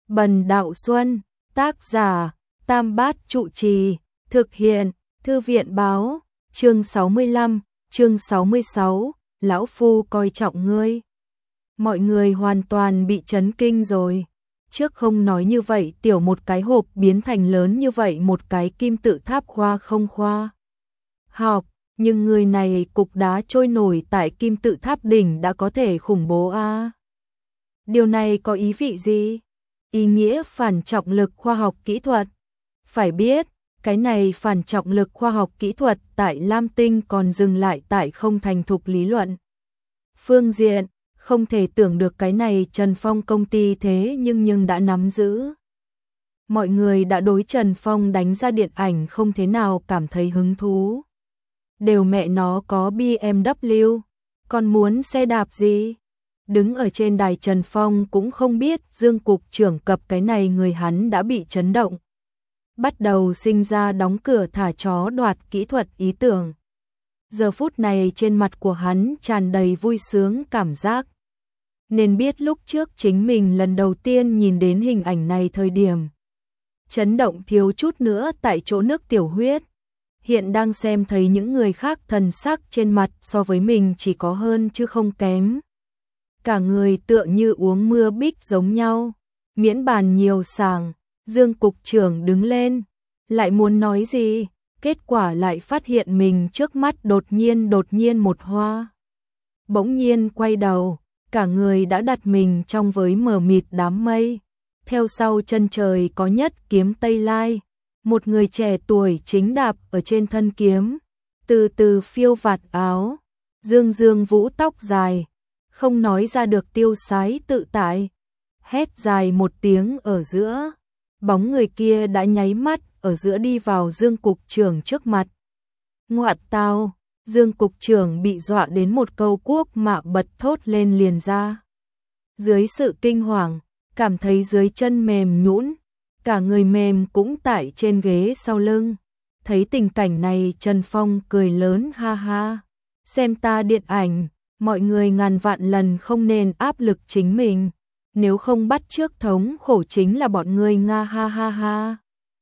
Bần Đạo Xuân, tác giả, Tam Bát Trụ Trì, thực hiện, Thư viện báo, chương 65, chương 66, Lão Phu coi trọng ngươi. Mọi người hoàn toàn bị chấn kinh rồi. Trước không nói như vậy, tiểu một cái hộp biến thành lớn như vậy, một cái kim tự tháp khoa không khoa học, nhưng người này cục đá trôi nổi tại kim tự tháp đỉnh đã có thể khủng bố a. Điều này có ý vị gì? Ý nghĩa phản trọng lực khoa học kỹ thuật. Phải biết, cái này phản trọng lực khoa học kỹ thuật tại Lam Tinh còn dừng lại tại không thành thục lý luận phương diện. Không thể tưởng được cái này Trần Phong công ty thế nhưng đã nắm giữ. Mọi người đã đối Trần Phong đánh ra điện ảnh không thế nào cảm thấy hứng thú. Đều mẹ nó có BMW, còn muốn xe đạp gì? Đứng ở trên đài Trần Phong cũng không biết Dương cục trưởng cập cái này người hắn đã bị chấn động. Bắt đầu sinh ra đóng cửa thả chó đoạt kỹ thuật ý tưởng. Giờ phút này trên mặt của hắn tràn đầy vui sướng cảm giác. Nên biết lúc trước chính mình lần đầu tiên nhìn đến hình ảnh này thời điểm chấn động thiếu chút nữa tại chỗ nước tiểu huyết. Hiện đang xem thấy những người khác thần sắc trên mặt so với mình chỉ có hơn chứ không kém. Cả người tựa như uống mưa bích giống nhau. Miễn bàn nhiều sàng, Dương cục trưởng đứng lên, lại muốn nói gì, kết quả lại phát hiện mình trước mắt đột nhiên một hoa. Bỗng nhiên quay đầu, cả người đã đặt mình trong với mờ mịt đám mây. Theo sau chân trời có nhất kiếm Tây Lai, một người trẻ tuổi chính đạp ở trên thân kiếm, từ từ phiêu vạt áo, dương vũ tóc dài, không nói ra được tiêu sái tự tại. Hét dài một tiếng ở giữa, bóng người kia đã nháy mắt ở giữa đi vào Dương cục trưởng trước mặt. Ngoạ tao, Dương cục trưởng bị dọa đến một câu quốc mạ bật thốt lên liền ra. Dưới sự kinh hoàng, cảm thấy dưới chân mềm nhũn, cả người mềm cũng tại trên ghế sau lưng. Thấy tình cảnh này Trần Phong cười lớn ha ha. Xem ta điện ảnh, mọi người ngàn vạn lần không nên áp lực chính mình. Nếu không bắt chước thống khổ chính là bọn ngươi nga ha ha ha.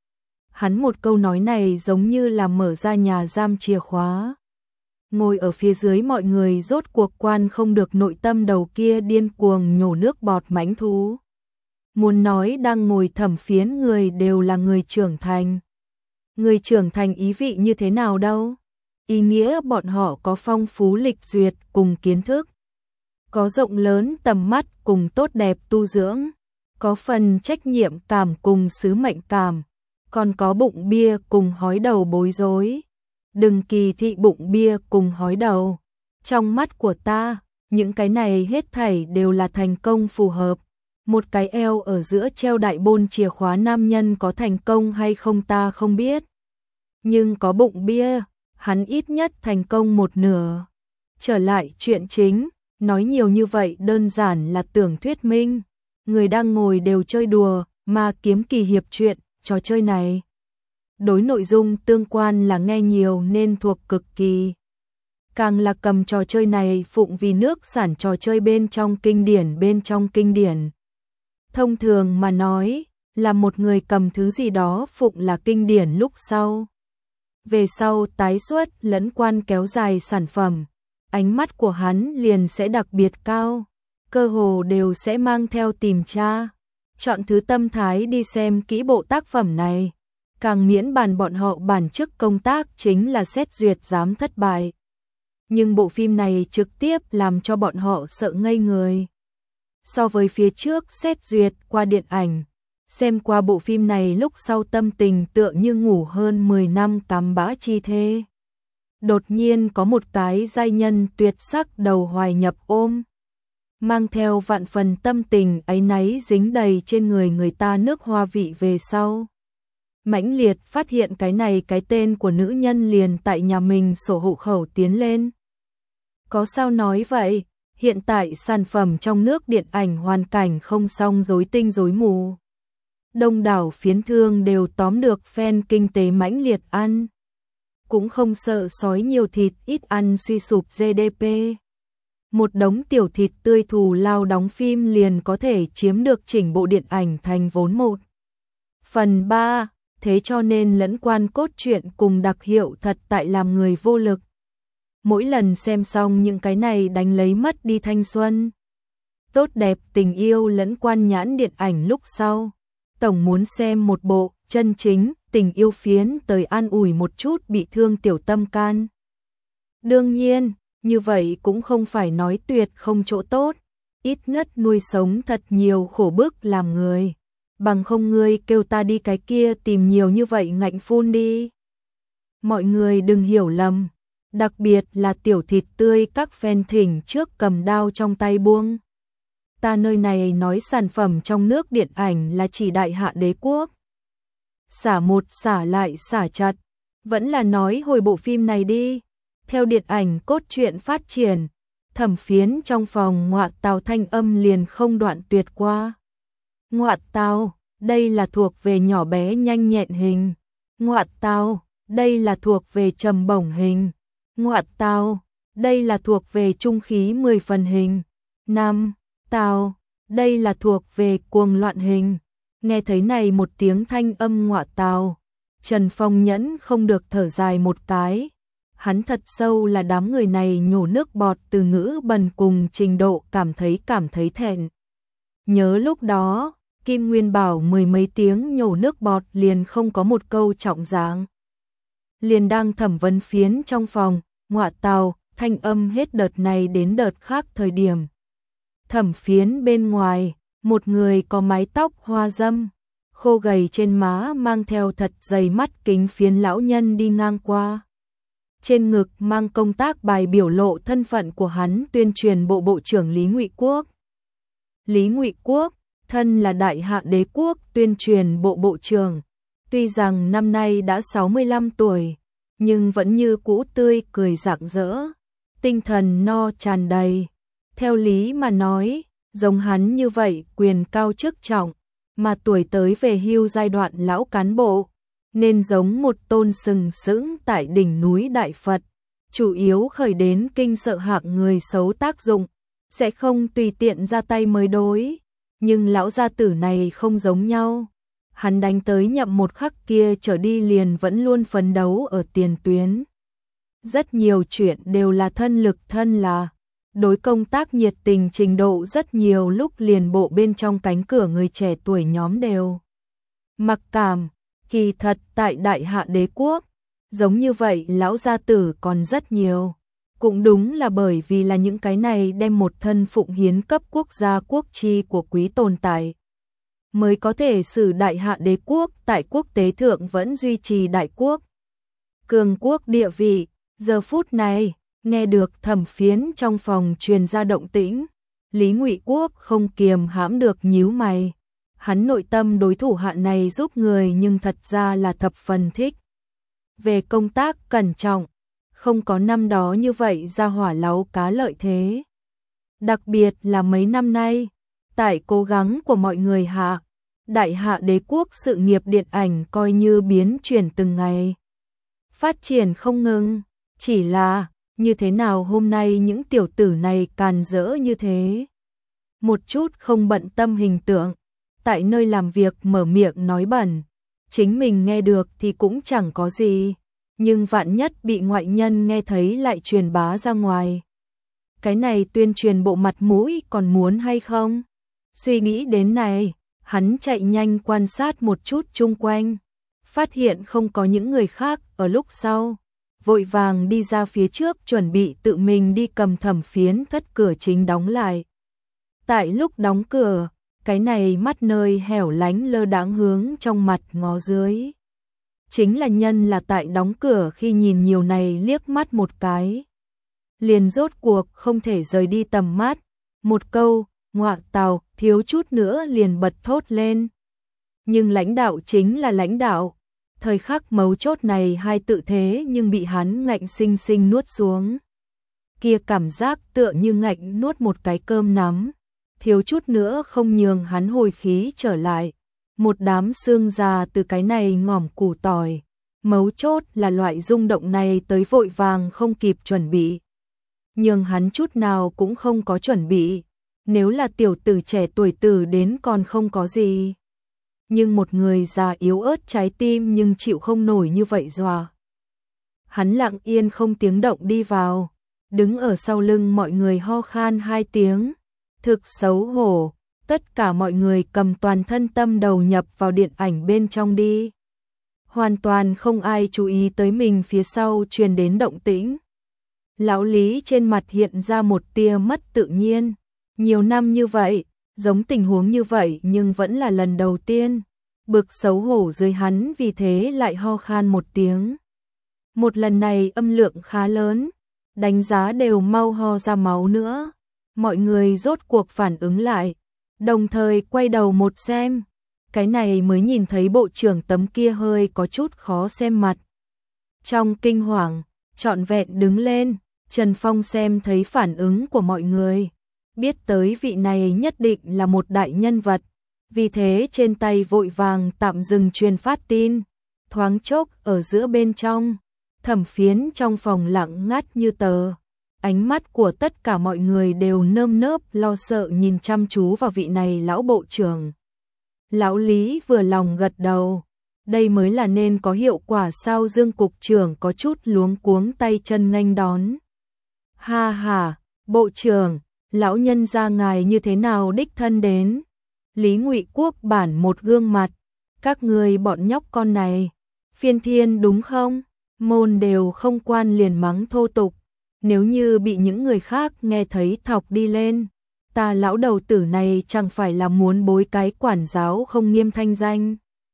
Hắn một câu nói này giống như là mở ra nhà giam chìa khóa. Ngồi ở phía dưới mọi người rốt cuộc quan không được nội tâm đầu kia điên cuồng nhổ nước bọt mãnh thú. Muốn nói đang ngồi thẩm phiến người đều là người trưởng thành. Người trưởng thành ý vị như thế nào đâu? Ý nghĩa bọn họ có phong phú lịch duyệt cùng kiến thức. Có rộng lớn tầm mắt cùng tốt đẹp tu dưỡng. Có phần trách nhiệm cảm cùng sứ mệnh cảm. Còn có bụng bia cùng hói đầu bối rối. Đừng kỳ thị bụng bia cùng hói đầu. Trong mắt của ta, những cái này hết thảy đều là thành công phù hợp. Một cái eo ở giữa treo đại bôn chìa khóa nam nhân có thành công hay không ta không biết. Nhưng có bụng bia, hắn ít nhất thành công một nửa. Trở lại chuyện chính, nói nhiều như vậy đơn giản là tưởng thuyết minh. Người đang ngồi đều chơi đùa, mà kiếm kỳ hiệp truyện, trò chơi này. Đối nội dung tương quan là nghe nhiều nên thuộc cực kỳ. Càng là cầm trò chơi này phụng vì nước sản trò chơi bên trong kinh điển. Thông thường mà nói, là một người cầm thứ gì đó phụng là kinh điển lúc sau. Về sau tái xuất lẫn quan kéo dài sản phẩm, ánh mắt của hắn liền sẽ đặc biệt cao, cơ hồ đều sẽ mang theo tìm tra, chọn thứ tâm thái đi xem kỹ bộ tác phẩm này. Càng miễn bàn bọn họ bản chức công tác chính là xét duyệt dám thất bại. Nhưng bộ phim này trực tiếp làm cho bọn họ sợ ngây người. So với phía trước xét duyệt qua điện ảnh, xem qua bộ phim này lúc sau tâm tình tựa như ngủ hơn 10 năm cắm bã chi thê. Đột nhiên có một cái giai nhân tuyệt sắc đầu hoài nhập ôm. Mang theo vạn phần tâm tình áy náy dính đầy trên người ta nước hoa vị về sau. Mãnh liệt phát hiện cái này cái tên của nữ nhân liền tại nhà mình sổ hộ khẩu tiến lên. Có sao nói vậy, hiện tại sản phẩm trong nước điện ảnh hoàn cảnh không xong rối tinh rối mù. Đông đảo phiến thương đều tóm được fan kinh tế mãnh liệt ăn. Cũng không sợ sói nhiều thịt ít ăn suy sụp GDP. một đống tiểu thịt tươi thù lao đóng phim liền có thể chiếm được chỉnh bộ điện ảnh thành vốn 1/3, thế cho nên lẫn quan cốt truyện cùng đặc hiệu thật tại làm người vô lực. Mỗi lần xem xong những cái này đánh lấy mất đi thanh xuân, tốt đẹp tình yêu lẫn quan nhãn điện ảnh lúc sau. Tổng muốn xem một bộ chân chính tình yêu phiến tới an ủi một chút bị thương tiểu tâm can. Đương nhiên, như vậy cũng không phải nói tuyệt không chỗ tốt, ít nhất nuôi sống thật nhiều khổ bức làm người. Bằng không ngươi kêu ta đi cái kia tìm nhiều như vậy ngạnh phun đi. Mọi người đừng hiểu lầm, đặc biệt là tiểu thịt tươi các fan thỉnh trước cầm đao trong tay buông. Ta nơi này nói sản phẩm trong nước điện ảnh là chỉ Đại Hạ Đế Quốc. Xả một xả lại xả chặt, vẫn là nói hồi bộ phim này đi. Theo điện ảnh cốt truyện phát triển, thẩm phiến trong phòng ngoạ tào thanh âm liền không đoạn tuyệt qua. Ngoạ tào, đây là thuộc về nhỏ bé nhanh nhẹn hình. Ngoạ tào, đây là thuộc về trầm bổng hình. Ngoạ tào, đây là thuộc về trung khí 10 phần hình. Nam tào, đây là thuộc về cuồng loạn hình. Nghe thấy này một tiếng thanh âm ngoạ tào, Trần Phong Nhẫn không được thở dài một cái. Hắn thật sâu là đám người này nhổ nước bọt từ ngữ bần cùng trình độ cảm thấy thẹn. Nhớ lúc đó, Kim Nguyên bảo 10 mấy tiếng nhổ nước bọt liền không có một câu trọng dáng. Liền đang thẩm vấn phiến trong phòng, ngoạ tào, thanh âm hết đợt này đến đợt khác thời điểm. Thẩm phiến bên ngoài, một người có mái tóc hoa dâm, khô gầy trên má mang theo thật dày mắt kính phiến lão nhân đi ngang qua. Trên ngực mang công tác bài biểu lộ thân phận của hắn tuyên truyền bộ trưởng Lý Ngụy Quốc. Lý Ngụy Quốc, thân là Đại Hạ Đế Quốc tuyên truyền bộ trưởng, tuy rằng năm nay đã 65 tuổi, nhưng vẫn như cũ tươi cười rạng rỡ, tinh thần no tràn đầy. Theo lý mà nói, giống hắn như vậy quyền cao chức trọng, mà tuổi tới về hưu giai đoạn lão cán bộ, nên giống một tôn sừng sững tại đỉnh núi Đại Phật, chủ yếu khởi đến kinh sợ hạng người xấu tác dụng, sẽ không tùy tiện ra tay mới đối. Nhưng lão gia tử này không giống nhau, hắn đánh tới nhậm một khắc kia trở đi liền vẫn luôn phấn đấu ở tiền tuyến. Rất nhiều chuyện đều là thân lực thân là, đối công tác nhiệt tình trình độ rất nhiều lúc liền bộ bên trong cánh cửa người trẻ tuổi nhóm đều mặc cảm. Kỳ thật tại Đại Hạ Đế Quốc, giống như vậy lão gia tử còn rất nhiều. Cũng đúng là bởi vì là những cái này đem một thân phụng hiến cấp quốc gia quốc chi của quý tồn tại, mới có thể xử Đại Hạ Đế Quốc tại quốc tế thượng vẫn duy trì đại quốc cường quốc địa vị. Giờ phút này, nghe được thẩm phiến trong phòng truyền ra động tĩnh, Lý Ngụy Quốc không kiềm hãm được nhíu mày. Hắn nội tâm đối thủ hạ này giúp người nhưng thật ra là thập phần thích. Về công tác cẩn trọng, không có năm đó như vậy ra hỏa láu cá lợi thế. Đặc biệt là mấy năm nay, tại cố gắng của mọi người hạ, Đại Hạ Đế Quốc sự nghiệp điện ảnh coi như biến chuyển từng ngày. Phát triển không ngừng, chỉ là như thế nào hôm nay những tiểu tử này càn rỡ như thế. Một chút không bận tâm hình tượng, tại nơi làm việc mở miệng nói bẩn, chính mình nghe được thì cũng chẳng có gì, nhưng vạn nhất bị ngoại nhân nghe thấy lại truyền bá ra ngoài. Cái này tuyên truyền bộ mặt mũi còn muốn hay không? Suy nghĩ đến này, hắn chạy nhanh quan sát một chút chung quanh, phát hiện không có những người khác ở lúc sau, vội vàng đi ra phía trước chuẩn bị tự mình đi cầm thẩm phiến thất cửa chính đóng lại. Tại lúc đóng cửa, cái này mắt nơi hẻo lánh lơ đãng hướng trong mặt ngó dưới. Chính là nhân là tại đóng cửa khi nhìn nhiều này liếc mắt một cái. Liền rốt cuộc không thể rời đi tầm mắt. Một câu, ngoạ tào, thiếu chút nữa liền bật thốt lên. Nhưng lãnh đạo chính là lãnh đạo. Thời khắc mấu chốt này hai tự thế nhưng bị hắn ngạnh sinh sinh nuốt xuống. Kia cảm giác tựa như ngạnh nuốt một cái cơm nắm. Thiếu chút nữa không nhường hắn hồi khí trở lại. Một đám xương già từ cái này ngỏm củ tỏi. Mấu chốt là loại rung động này tới vội vàng không kịp chuẩn bị. nhưng hắn chút nào cũng không có chuẩn bị. Nếu là tiểu tử trẻ tuổi tử đến còn không có gì. Nhưng một người già yếu ớt trái tim nhưng chịu không nổi như vậy dọa. Hắn lặng yên không tiếng động đi vào, đứng ở sau lưng mọi người ho khan 2 tiếng. Thực xấu hổ, tất cả mọi người cầm toàn thân tâm đầu nhập vào điện ảnh bên trong đi. Hoàn toàn không ai chú ý tới mình phía sau truyền đến động tĩnh. Lão Lý trên mặt hiện ra một tia mất tự nhiên. Nhiều năm như vậy, giống tình huống như vậy nhưng vẫn là lần đầu tiên. Bực xấu hổ dưới hắn vì thế lại ho khan 1 tiếng. Một lần này âm lượng khá lớn, đánh giá đều mau ho ra máu nữa. Mọi người rốt cuộc phản ứng lại, đồng thời quay đầu một xem. Cái này mới nhìn thấy bộ trưởng tấm kia hơi có chút khó xem mặt. Trong kinh hoàng, trọn vẹn đứng lên, Trần Phong xem thấy phản ứng của mọi người. Biết tới vị này nhất định là một đại nhân vật. Vì thế trên tay vội vàng tạm dừng truyền phát tin. Thoáng chốc ở giữa bên trong, Thẩm Phiến trong phòng lặng ngắt như tờ. Ánh mắt của tất cả mọi người đều nơm nớp lo sợ nhìn chăm chú vào vị này lão bộ trưởng. Lão Lý vừa lòng gật đầu. Đây mới là nên có hiệu quả sao? Dương cục trưởng có chút luống cuống tay chân nghênh đón. Ha ha, bộ trưởng, lão nhân gia ngài như thế nào đích thân đến? Lý Ngụy Quốc bản một gương mặt. Các người bọn nhóc con này, phiên thiên đúng không? Môn đều không quan liền mắng thô tục. Nếu như bị những người khác nghe thấy thọc đi lên, ta lão đầu tử này chẳng phải là muốn bối cái quản giáo không nghiêm thanh danh.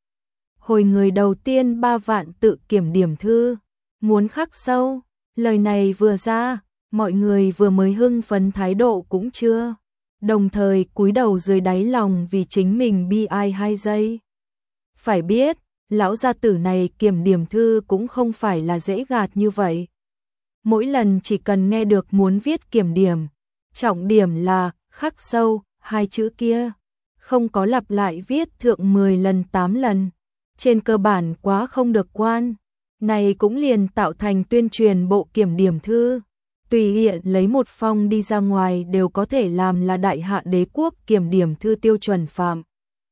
Hồi người đầu tiên 3 vạn tự kiểm điểm thư, muốn khắc sâu, lời này vừa ra, mọi người vừa mới hưng phấn thái độ cũng chưa. Đồng thời cúi đầu dưới đáy lòng vì chính mình bi ai 2 giây. Phải biết, lão gia tử này kiểm điểm thư cũng không phải là dễ gạt như vậy. Mỗi lần chỉ cần nghe được muốn viết kiểm điểm, trọng điểm là khắc sâu 2 chữ kia, không có lặp lại viết thượng 10 lần 8 lần. Trên cơ bản quá không được quan, này cũng liền tạo thành tuyên truyền bộ kiểm điểm thư. Tùy hiện lấy một phong đi ra ngoài đều có thể làm là đại hạ đế quốc kiểm điểm thư tiêu chuẩn phạm.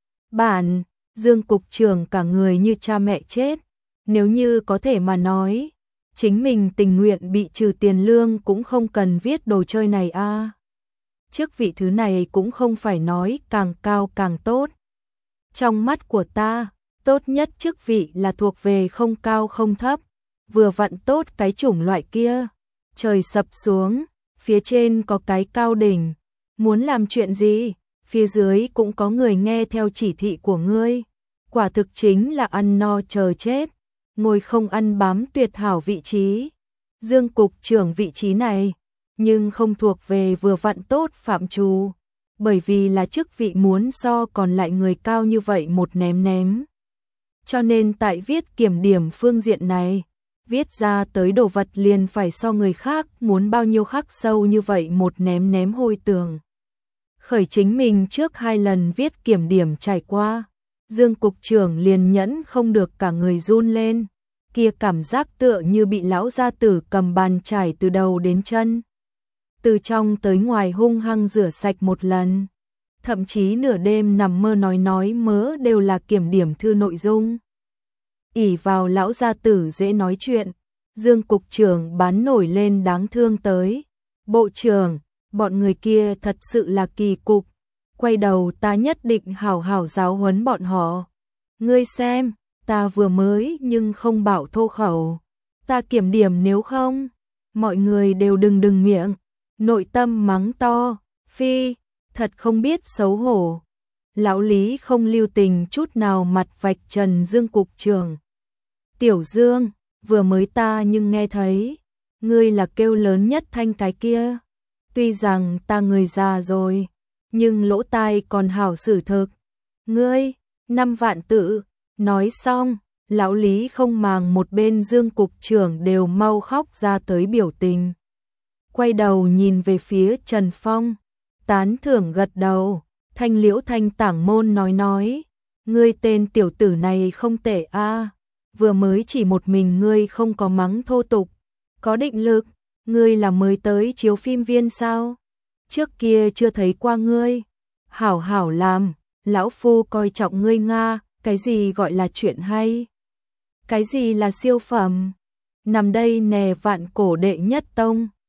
Bản, Dương cục trưởng cả người như cha mẹ chết, nếu như có thể mà nói, chính mình tình nguyện bị trừ tiền lương cũng không cần viết đồ chơi này a. Chức vị thứ này cũng không phải nói càng cao càng tốt. Trong mắt của ta, tốt nhất chức vị là thuộc về không cao không thấp, vừa vặn tốt cái chủng loại kia. Trời sập xuống, phía trên có cái cao đỉnh, muốn làm chuyện gì, phía dưới cũng có người nghe theo chỉ thị của ngươi. Quả thực chính là ăn no chờ chết, ngồi không ăn bám tuyệt hảo vị trí. Dương cục trưởng vị trí này, nhưng không thuộc về vừa vặn tốt phạm trù, bởi vì là chức vị muốn so còn lại người cao như vậy một ném. Cho nên tại viết kiểm điểm phương diện này, viết ra tới đồ vật liền phải so người khác muốn bao nhiêu khắc sâu như vậy một ném hôi tường. Khởi chính mình trước 2 lần viết kiểm điểm trải qua, Dương cục trưởng liền nhẫn không được cả người run lên, kia cảm giác tựa như bị lão gia tử cầm bàn chải từ đầu đến chân. Từ trong tới ngoài hung hăng rửa sạch một lần, thậm chí nửa đêm nằm mơ nói mớ đều là kiểm điểm thư nội dung. Ỷ vào lão gia tử dễ nói chuyện, Dương cục trưởng bán nổi lên đáng thương tới. Bộ trưởng, bọn người kia thật sự là kỳ cục, quay đầu ta nhất định hảo hảo giáo huấn bọn họ. Ngươi xem, ta vừa mới nhưng không bảo thô khẩu, ta kiểm điểm nếu không, mọi người đều đừng miệng, nội tâm mắng to, phi, thật không biết xấu hổ. Lão Lý không lưu tình chút nào mặt vạch trần Dương cục trưởng. Tiểu Dương, vừa mới ta nhưng nghe thấy, ngươi là kêu lớn nhất thanh cái kia. Tuy rằng ta người già rồi, nhưng lỗ tai còn hảo xử thực. Ngươi, 5 vạn tự, nói xong, lão Lý không màng một bên Dương cục trưởng đều mau khóc ra tới biểu tình. Quay đầu nhìn về phía Trần Phong, tán thưởng gật đầu, Thanh Liễu Thanh tảng môn nói, ngươi tên tiểu tử này không tệ a, vừa mới chỉ một mình ngươi không có mắng thô tục, có định lực, Ngươi là mới tới chiếu phim viên sao? Trước kia chưa thấy qua ngươi. Hảo hảo làm, lão phu coi trọng ngươi Nga, cái gì gọi là chuyện hay? Cái gì là siêu phẩm? Nằm đây nè vạn cổ đệ nhất tông.